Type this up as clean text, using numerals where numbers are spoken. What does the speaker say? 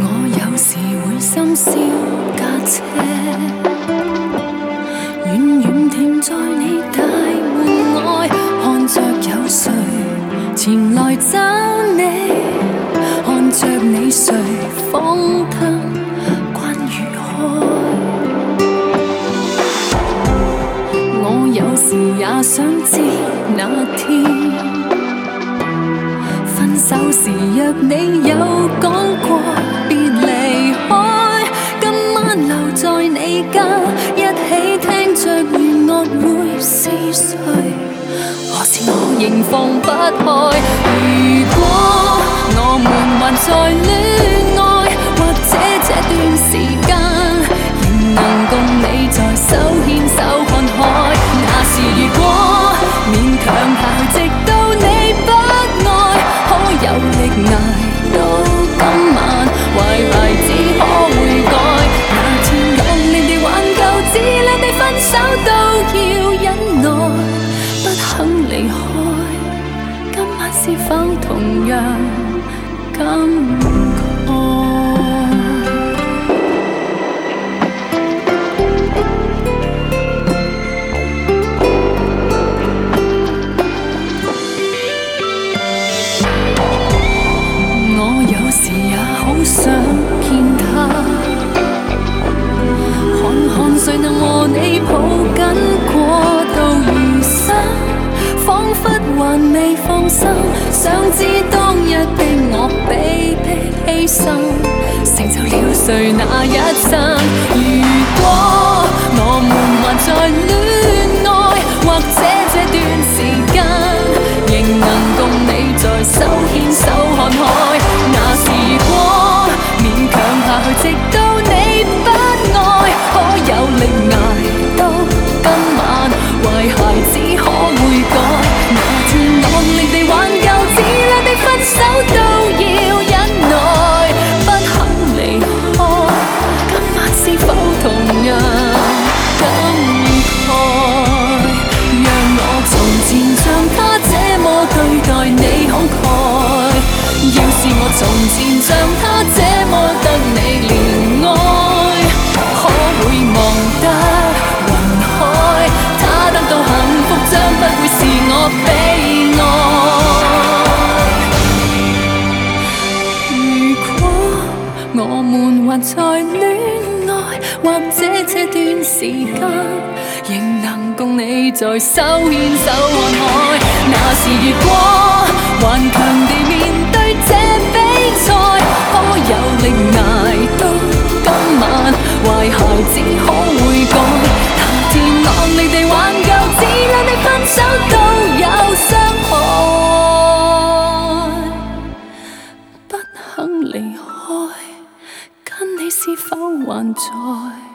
我有時會深宵駕車，遠遠停在你大門外，看着有誰前來找你，看着你隨風燈關於開。我有時也想知那天分手時若你有講過別離開，今晚留在你家，一起聽着弦樂會撕碎，何時我仍放不開。如果我們還在戀愛，或者這段時間仍能共你在手牽手看海，那是如果勉強下去直到你不愛，可有力捱到今晚，壞孩子可會改，那天惡劣地挽救，自戀地分手都要忍耐，不肯離開，今晚是否同樣感慨？我有時也好想見他，看看誰能和你抱緊過到餘生，彷彿還未放心，想知當日的我被迫犧牲，成就了誰那一生。如果我們還在戀愛，或者這段時間仍能共你在手牽手看海，那是如果勉強下去直到你不愛，可有力捱到今晚，壞孩子可會改，那天惡劣地挽救，自戀地分手都要忍耐，不肯離開，今晚是否同樣感慨？讓我從前像他這麼對待你慷慨，要是我從前像他這麼得你憐愛，可會忘得雲海，他得到幸福將不會是我悲哀。如果我們還在戀愛，或者這段時間仍能共你在手牽手看海，那是如果頑強地面對這比賽，可有力捱到今晚，壞孩子可會改，那天惡劣地挽救，自戀地分手都有傷害，不肯離開，跟你是否還在